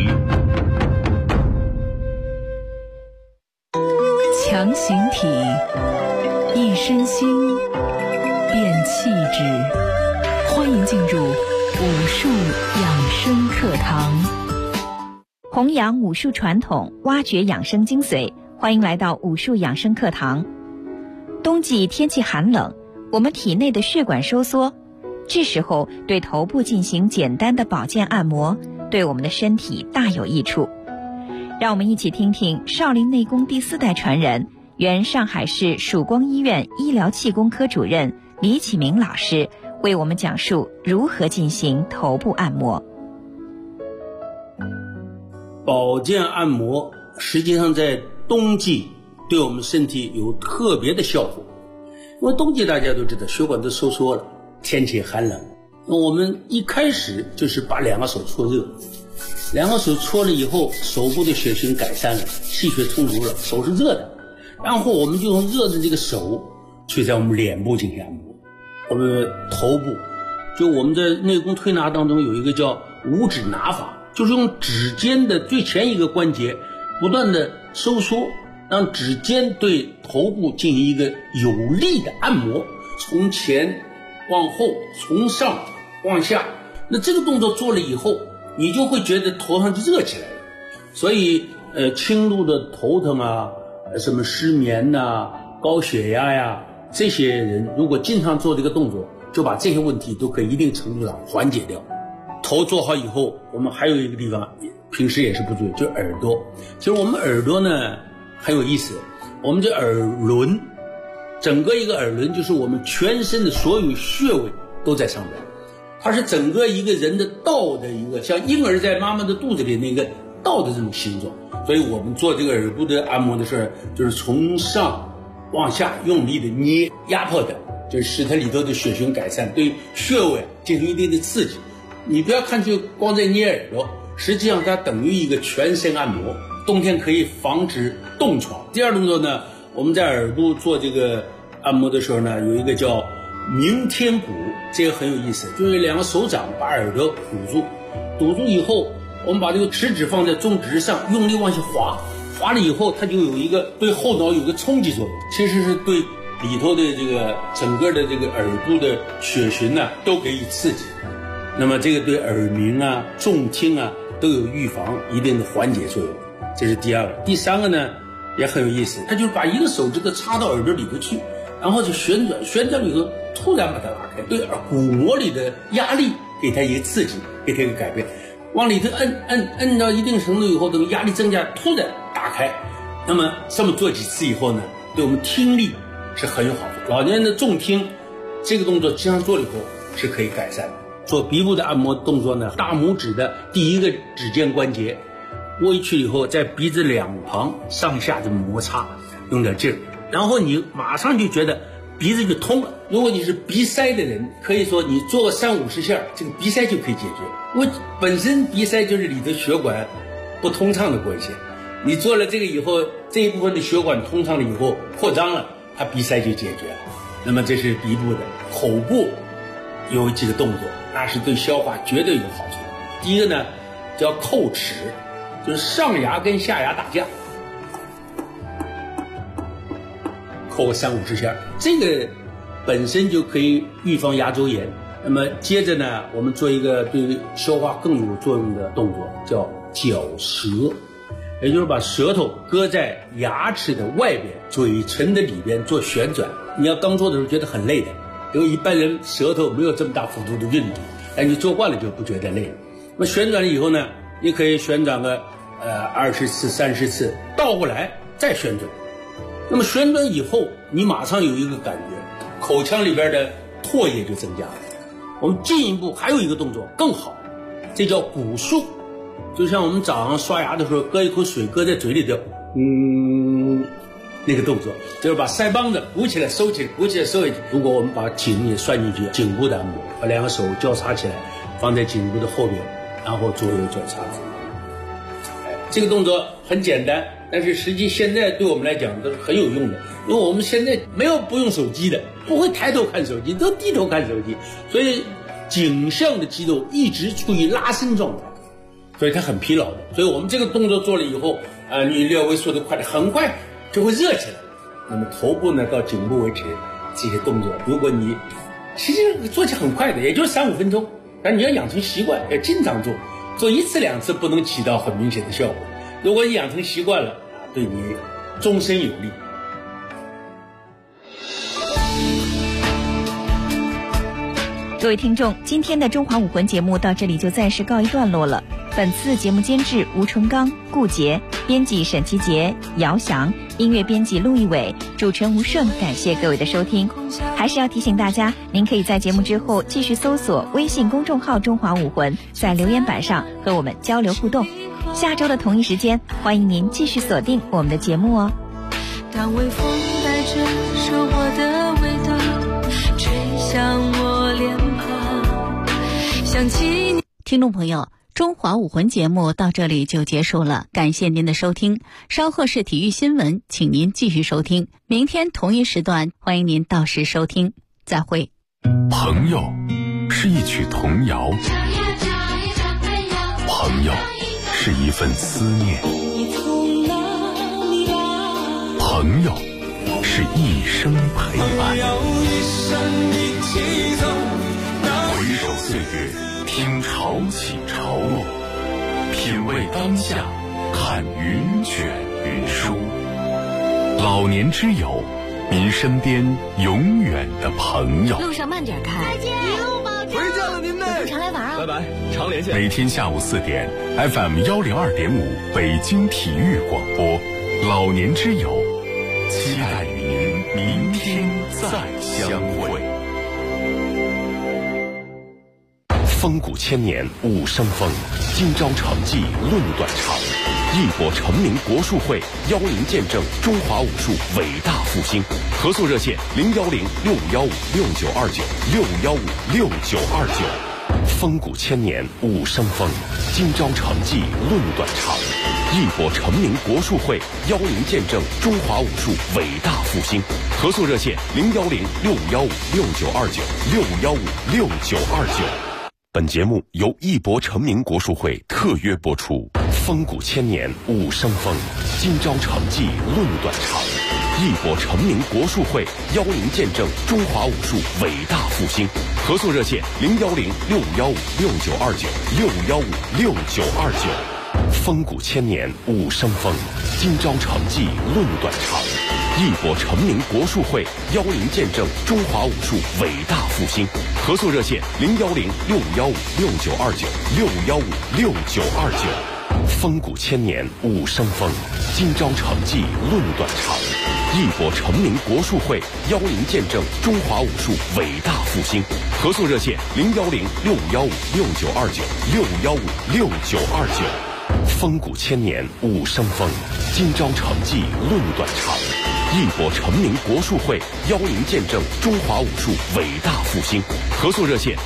Speaker 7: 强形体，一身心，变气质。欢迎进入武术养生课堂。
Speaker 10: 弘扬武术传统，挖掘养生精髓。欢迎来到武术养生课堂。冬季天气寒冷，我们体内的血管收缩，这时候对头部进行简单的保健按摩，对我们的身体大有益处。让我们一起听听少林内功第4代传人、原上海市曙光医院医疗气功科主任李启明老师为我们讲述如何进行头部按摩。
Speaker 9: 保健按摩实际上在冬季对我们身体有特别的效果，因为冬季大家都知道血管都收缩了，天气寒冷，那我们一开始就是把2个手搓热，2个手搓了以后，手部的血循改善了，气血充足了，手是热的，然后我们就用热的这个手去在我们脸部进行按摩。我们头部，就我们在内功推拿当中有一个叫五指拿法，就是用指尖的最前一个关节不断的收缩，让指尖对头部进行一个有力的按摩，从前往后，从上往下。那这个动作做了以后，你就会觉得头上就热起来了。所以轻度的头疼啊，什么失眠啊，高血压呀，这些人如果经常做这个动作，就把这些问题都可以一定程度上缓解掉。头做好以后，我们还有一个地方平时也是不注意，就是耳朵。其实我们耳朵呢很有意思，我们这耳轮，整个一个耳轮就是我们全身的所有穴位都在上面，它是整个一个人的道的一个像婴儿在妈妈的肚子里那个道的这种形状。所以我们做这个耳部的按摩的时候，就是从上往下用力的捏压迫的，就是使它里头的血循改善，对穴位进行一定的刺激。你不要看就光在捏耳朵，实际上它等于一个全身按摩，冬天可以防止冻疮。第二动作呢，我们在耳部做这个按摩的时候呢，有一个叫鸣天鼓，这个很有意思，就是2个手掌把耳朵堵住以后，我们把这个食指放在中指上，用力往下滑了以后，它就有一个对后脑有个冲击作用，其实是对里头的这个整个的这个耳部的血循呢都给予刺激。那么这个对耳鸣啊、重听啊都有预防一定的缓解作用，这是第2个。第3个呢也很有意思，它就是把一个手指头插到耳朵里头去，然后就旋转以后突然把它拉开，对鼓膜里的压力给它一个刺激，给它一个改变，往里头摁到一定程度以后，等压力增加，突然打开。那么这么做几次以后呢，对我们听力是很有好处。老年人的重听，这个动作经常做了以后是可以改善的。做鼻部的按摩动作呢，大拇指的第1个指尖关节窝去以后，在鼻子两旁上下这么摩擦，用点劲儿，然后你马上就觉得鼻子就通了。如果你是鼻塞的人，可以说你做个30-50下，这个鼻塞就可以解决。因为本身鼻塞就是里头血管不通畅的关系，你做了这个以后，这一部分的血管通畅了以后扩张了，它鼻塞就解决了。那么这是鼻部的。口部有几个动作，那是对消化绝对有好处。第一个呢叫叩齿，就是上牙跟下牙打架，叩个30-50下，这个本身就可以预防牙周炎。那么接着呢，我们做一个对消化更有作用的动作，叫绞舌，也就是把舌头搁在牙齿的外边，嘴唇的里边做旋转。你要刚做的时候觉得很累的，因为一般人舌头没有这么大幅度的运动，但你做惯了就不觉得累了。那么旋转了以后呢，你可以旋转个20次、30次，倒过来再旋转。那么旋转以后，你马上有一个感觉，口腔里边的唾液就增加了。我们进一步还有一个动作更好，这叫鼓漱，就像我们早上刷牙的时候，搁一口水搁在嘴里头，那个动作就是把腮帮子鼓起来收起来，鼓起来收起来。如果我们把颈也算进去，颈部的按摩，把2个手交叉起来，放在颈部的后边，然后左右交叉。这个动作很简单，但是实际现在对我们来讲都是很有用的，因为我们现在没有不用手机的，不会抬头看手机，都低头看手机，所以颈项的肌肉一直处于拉伸状态，所以它很疲劳的。所以我们这个动作做了以后，你略微速度快的，很快就会热起来。那么头部呢到颈部为止，这些动作，如果你其实做起很快的，也就3-5分钟，但你要养成习惯，要经常做， 做1次2次不能起到很明显的效果，如果你养成习惯了，对你终身有利。
Speaker 10: 各位听众，今天的中华武魂节目到这里就暂时告一段落了。本次节目监制吴崇刚、顾杰，编辑沈其杰、姚翔，音乐编辑陆一伟，主持人吴顺。感谢各位的收听。还是要提醒大家，您可以在节目之后继续搜索微信公众号中华武魂，在留言板上和我们交流互动。下周的同一时间，欢迎您继续锁定我们的节目哦。
Speaker 2: 当微风带着收获的味道吹向我脸庞，想起你。
Speaker 5: 听众朋友，中华武魂节目到这里就结束了，感谢您的收听。稍后是体育新闻，请您继续收听。明天同一时段，欢迎您到时收听。再会。
Speaker 6: 朋友是一曲童谣，朋友是一份思念，朋友是一生陪伴。回首岁月，听潮起潮落，品味当下，看云卷云舒。老年之友，您身边永远的朋友。
Speaker 5: 路上慢点开。
Speaker 2: 再见，一路保重。
Speaker 11: 回家了您嘞，
Speaker 5: 常来玩啊。
Speaker 11: 拜拜，常连线。
Speaker 6: 每天下午4点 FM 102.5北京体育广播，老年之友，期待与您明天再相会。风骨千年武生风，今朝成绩论短长。义博成名国术会邀您见证中华武术伟大复兴。合作热线：010-6515-6929，615-6929。风骨千年武生风，今朝成绩论短长。义博成名国术会邀您见证中华武术伟大复兴。合作热线：010-6515-6929，615-6929。本节目由义博成名国术会特约播出。风骨千年武生风，今朝成绩论短长。义博成名国术会邀您见证中华武术伟大复兴。合作热线：010-6515-6929，615-6929。风骨千年武生风，今朝成绩论短长。义博成名国术会邀您见证中华武术伟大复兴。合作热线：010-6515-6929，615-6929。风骨千年武生风，今朝成绩论短长。义博成名国术会邀您见证中华武术伟大复兴。合作热线：010-6515-6929，615-6929。风骨千年武生风，今朝成绩论短长。义博成名国术会邀您见证中华武术伟大复兴。合作热线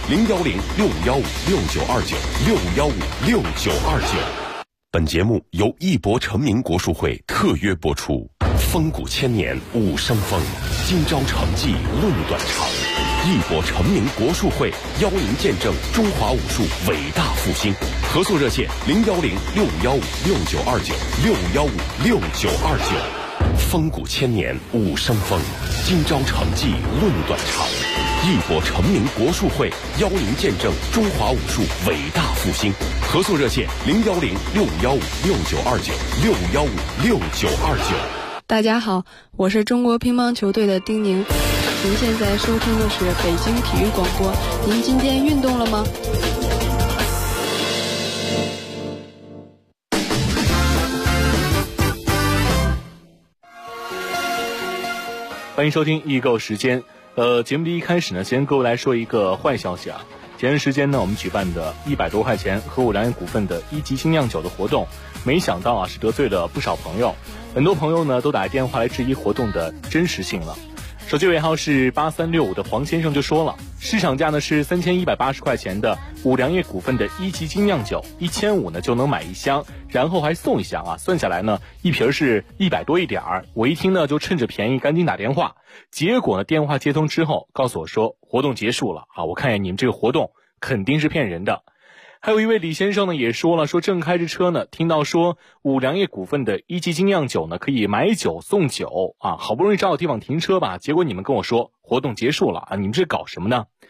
Speaker 6: ：010-6515-6929，615-6929。本节目由义博成名国术会特约播出。风骨千年武生风，今朝成绩论短长。义博成名国术会邀您见证中华武术伟大复兴。合作热线：010-6515-6929，615-6929。风骨千年武生风，今朝成绩论短长。义博成名国术会邀您见证中华武术伟大复兴。合作热线：010-6515-6929，615-6929。
Speaker 12: 大家好，我是中国乒乓球队的丁宁。您现在收听的是北京体育广播。您今天运动了吗？
Speaker 23: 欢迎收听易购时间。节目的一开始呢，先跟各位来说一个坏消息啊。前段时间呢，我们举办的100多块钱和五粮液股份的1级精酿酒的活动，没想到啊是得罪了不少朋友，很多朋友呢都打电话来质疑活动的真实性了。手机尾号是8365的黄先生就说了，市场价呢是3180块钱的五粮液股份的1级精酿酒，1500呢就能买1箱，然后还送1箱啊，算下来呢一瓶是100多一点儿。我一听呢就趁着便宜赶紧打电话，结果呢电话接通之后告诉我说活动结束了啊，我看见你们这个活动肯定是骗人的。还有一位李先生呢也说了，说正开着车呢，听到说五粮液股份的1级精酿酒呢可以买酒送酒啊，好不容易找到地方停车吧，结果你们跟我说活动结束了啊，你们这搞什么呢？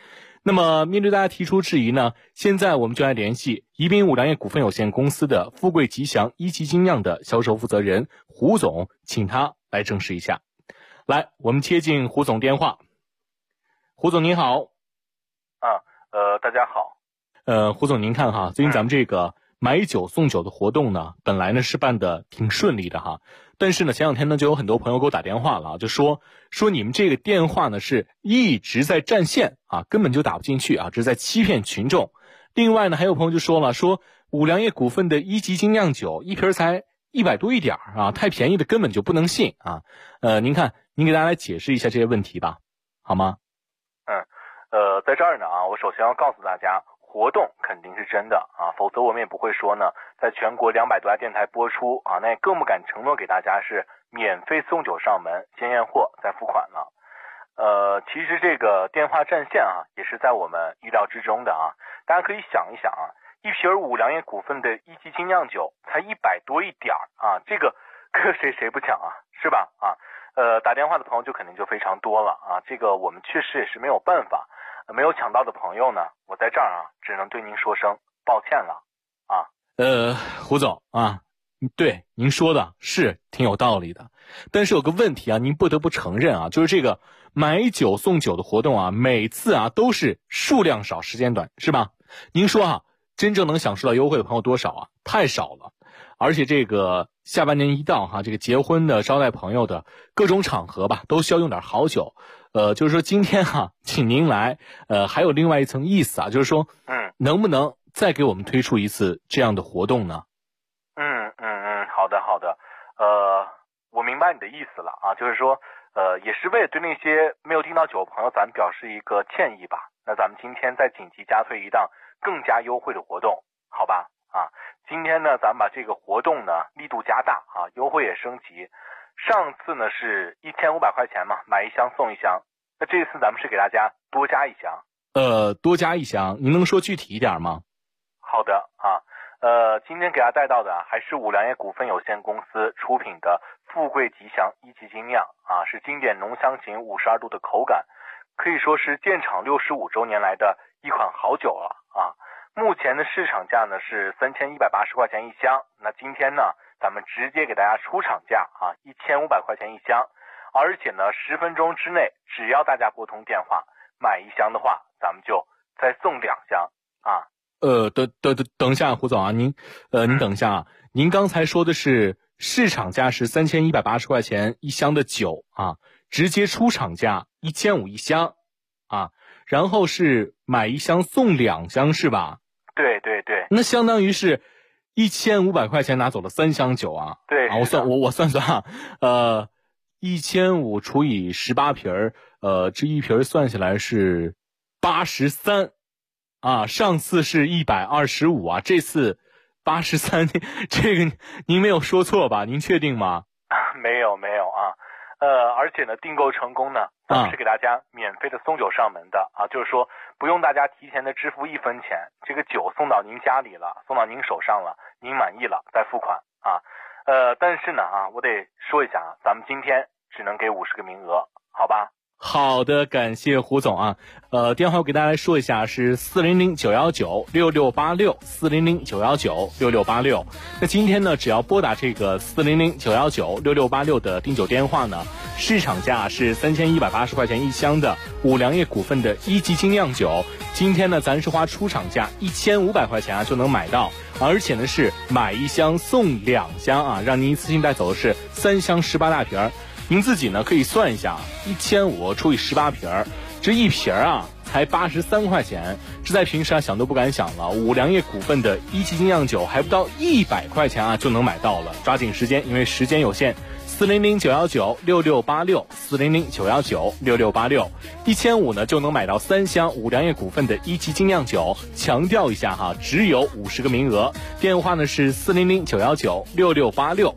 Speaker 23: 那么面对大家提出质疑呢，现在我们就来联系宜宾五粮液股份有限公司的富贵吉祥一级精酿的销售负责人胡总，请他来证实一下。来，我们接进胡总电话。胡总您好。
Speaker 11: 大家好。
Speaker 23: 胡总您看哈，最近咱们这个买酒送酒的活动呢，本来呢是办的挺顺利的哈，但是呢前两天呢就有很多朋友给我打电话了啊，就说你们这个电话呢是一直在占线啊，根本就打不进去啊，这是在欺骗群众。另外呢还有朋友就说了，说五粮液股份的一级精酿酒一瓶才100多一点啊，太便宜的根本就不能信啊。您看您给大家来解释一下这些问题吧，好吗？
Speaker 11: 在这儿呢啊，我首先要告诉大家，活动肯定是真的啊，否则我们也不会说呢，在全国200多家电台播出啊，那也更不敢承诺给大家是免费送酒上门，先验货再付款了。其实这个电话占线啊，也是在我们意料之中的啊。大家可以想一想啊，一瓶五粮液股份的一级精酿酒才100多一点啊，这个可谁不抢啊，是吧？啊，打电话的朋友就肯定就非常多了啊，这个我们确实也是没有办法。没有抢到的朋友呢，我在这儿啊，只能对您说声抱歉了啊。
Speaker 23: 胡总啊，对您说的是挺有道理的，但是有个问题啊，您不得不承认啊，就是这个买酒送酒的活动啊，每次啊都是数量少时间短，是吧？您说啊，真正能享受到优惠的朋友多少啊？太少了。而且这个下半年一到哈，这个结婚的、招待朋友的各种场合吧，都需要用点好酒。就是说今天哈，请您来，还有另外一层意思啊，就是说，能不能再给我们推出一次这样的活动呢？
Speaker 11: 好的，我明白你的意思了啊，就是说，也是为了对那些没有订到酒的朋友，咱们表示一个歉意吧。那咱们今天再紧急加推一档更加优惠的活动，好吧？啊，今天呢，咱们把这个活动呢力度加大啊，优惠也升级。上次呢是1500块钱嘛，买一箱送一箱。那这次咱们是给大家多加一箱。
Speaker 23: 多加一箱，您能说具体一点吗？
Speaker 11: 好的啊，今天给大家带到的还是五粮液股份有限公司出品的富贵吉祥一级精酿啊，是经典浓香型52度的口感，可以说是建厂65周年来的一款好酒了啊。目前的市场价呢是3180块钱一箱，那今天呢咱们直接给大家出厂价啊，1500块钱一箱，而且呢10分钟之内，只要大家拨通电话买一箱的话，咱们就再送2箱啊。
Speaker 23: 等一下，胡总啊，您等一下啊，您刚才说的是市场价是3180块钱一箱的酒啊，直接出厂价1500一箱啊，然后是买一箱送2箱是吧？
Speaker 11: 对，
Speaker 23: 那相当于是1500块钱拿走了3箱酒啊。
Speaker 11: 对
Speaker 23: 啊，我算啊，1500除以18瓶这一瓶算下来是83啊，上次是125啊，这次83，这个您没有说错吧？您确定吗？
Speaker 11: 没有啊，而且呢，订购成功呢，咱们是给大家免费的送酒上门的啊，就是说不用大家提前的支付1分钱，这个酒送到您家里了，送到您手上了，您满意了再付款啊。但是呢啊，我得说一下啊，咱们今天只能给50个名额，好吧？
Speaker 23: 好的，感谢胡总啊。电话我给大家来说一下，是400-919-6686 400-919-6686。那今天呢，只要拨打这个400-919-6686的订酒电话呢，市场价是3180块钱一箱的五粮液股份的一级精酿酒，今天呢，咱是花出厂价1500块钱啊就能买到，而且呢是买一箱送2箱啊，让您一次性带走的是3箱18大瓶。您自己呢可以算一下，1500除以18瓶，这一瓶啊才83块钱，这在平时啊想都不敢想了。五粮液股份的一级精酿酒还不到100块钱啊就能买到了，抓紧时间，因为时间有限。400-919-6686 400-919-6686 1500呢就能买到3箱五粮液股份的一级精酿酒，强调一下哈，只有50个名额。电话呢是400-919-6686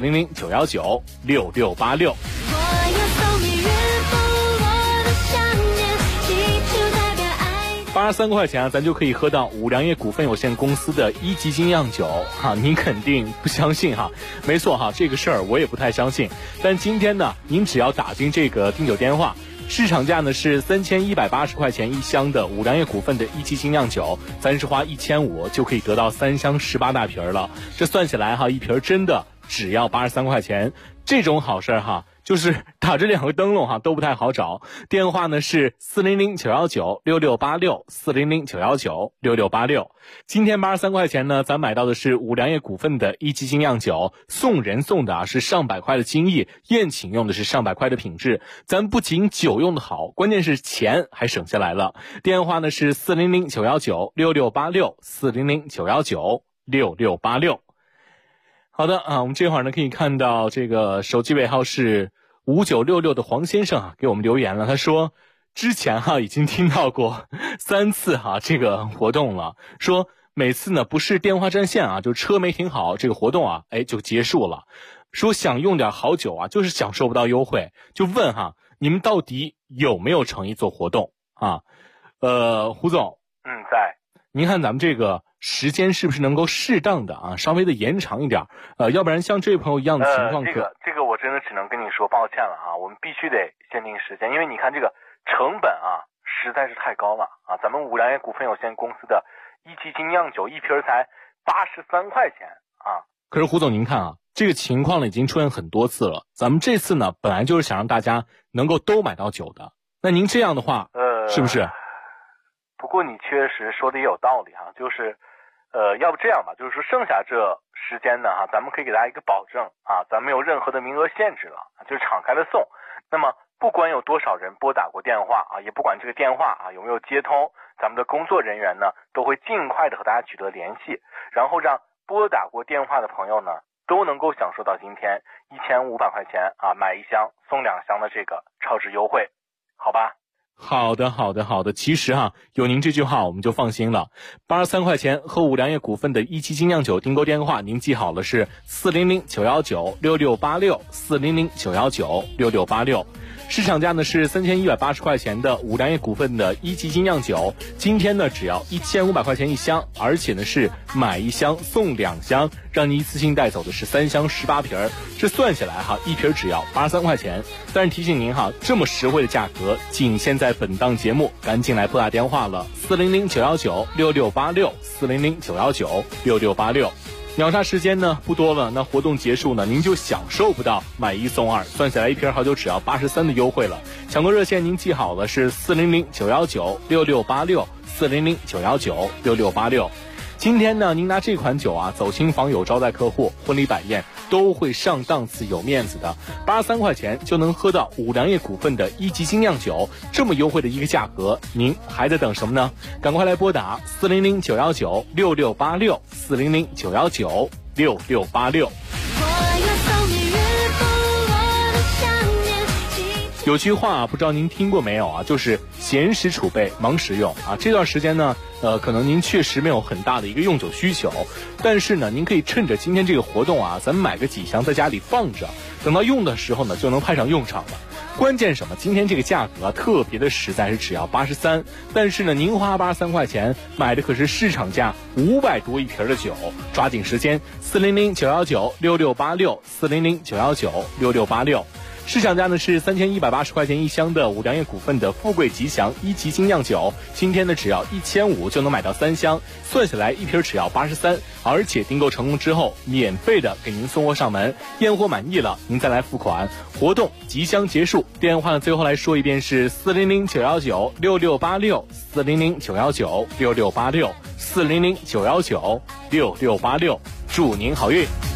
Speaker 23: 400-919-6686。83块钱啊，咱就可以喝到五粮液股份有限公司的一级精酿酒哈，您肯定不相信哈？没错哈，这个事儿我也不太相信。但今天呢，您只要打进这个订酒电话市场价呢是3180块钱一箱的五粮液股份的一期精酿酒，咱是花1500就可以得到3箱18大瓶了。这算起来哈，一瓶真的只要83块钱，这种好事哈。就是打着2个灯笼哈都不太好找，电话呢是400-919-6686，400-919-6686。今天83块钱呢，咱买到的是五粮液股份的一期精酿酒，送人送的是上百块的精益，宴请用的是上百块的品质。咱不仅酒用的好，关键是钱还省下来了。电话呢是400-919-6686，400-919-6686。好的啊，我们这会儿呢可以看到这个手机尾号是5966的黄先生啊给我们留言了，他说之前已经听到过3次这个活动了，说每次呢不是电话占线就车没停好，这个活动就结束了，说想用点好酒就是享受不到优惠，就问你们到底有没有诚意做活动胡总
Speaker 11: 在。
Speaker 23: 您看咱们这个时间是不是能够适当的稍微的延长一点，要不然像这位朋友一样的情况
Speaker 11: 这个我真的只能跟你说抱歉了我们必须得限定时间，因为你看这个成本实在是太高了咱们五粮液股份有限公司的一期精酿酒一瓶才83块钱
Speaker 23: 可是胡总您看这个情况呢已经出现很多次了，咱们这次呢本来就是想让大家能够都买到酒的，那您这样的话是不是？
Speaker 11: 不过你确实说的也有道理就是要不这样吧，就是说剩下这时间呢咱们可以给大家一个保证咱们没有任何的名额限制了，就是敞开的送。那么不管有多少人拨打过电话也不管这个电话有没有接通，咱们的工作人员呢都会尽快的和大家取得联系，然后让拨打过电话的朋友呢都能够享受到今天1500块钱买1箱送2箱的这个超值优惠，好吧？
Speaker 23: 好的，其实有您这句话我们就放心了。83块钱和五粮液股份的一期精酿酒订购电话您记好了，是400-919-6686，400-919-6686。市场价呢是3180块钱的五粮液股份的一期精酿酒，今天呢只要1500块钱一箱，而且呢是买1箱送2箱，让你一次性带走的是3箱18瓶，这算下来一瓶只要83块钱。但是提醒您这么实惠的价格仅限在本档节目，赶紧来拨打电话了，400-919-6686，400-919-6686。秒杀时间呢不多了，那活动结束呢您就享受不到买1送2，算下来一瓶好酒只要83的优惠了。抢购热线您记好了，是400-919-6686，400-919-6686。今天呢您拿这款酒走亲访友招待客户，婚礼摆宴都会上档次有面子的，83块钱就能喝到五粮液股份的一级精酿酒，这么优惠的一个价格，您还在等什么呢？赶快来拨打400-919-6686，400-919-6686。有句话不知道您听过没有就是闲时储备，忙时用这段时间呢可能您确实没有很大的一个用酒需求，但是呢您可以趁着今天这个活动咱们买个几箱在家里放着，等到用的时候呢就能派上用场了。关键什么？今天这个价格特别的实在，是只要83，但是呢您花83块钱买的可是市场价500多一瓶的酒，抓紧时间，400-919-6686，400-919-6686。市场价呢是3180块钱一箱的五粮液股份的富贵吉祥一级精酿酒，今天呢只要1500就能买到3箱，算下来一瓶只要83，而且订购成功之后免费的给您送货上门，验货满意了您再来付款。活动即将结束，电话呢最后来说一遍是400-919-6686，400-919-6686，400-919-6686。祝您好运。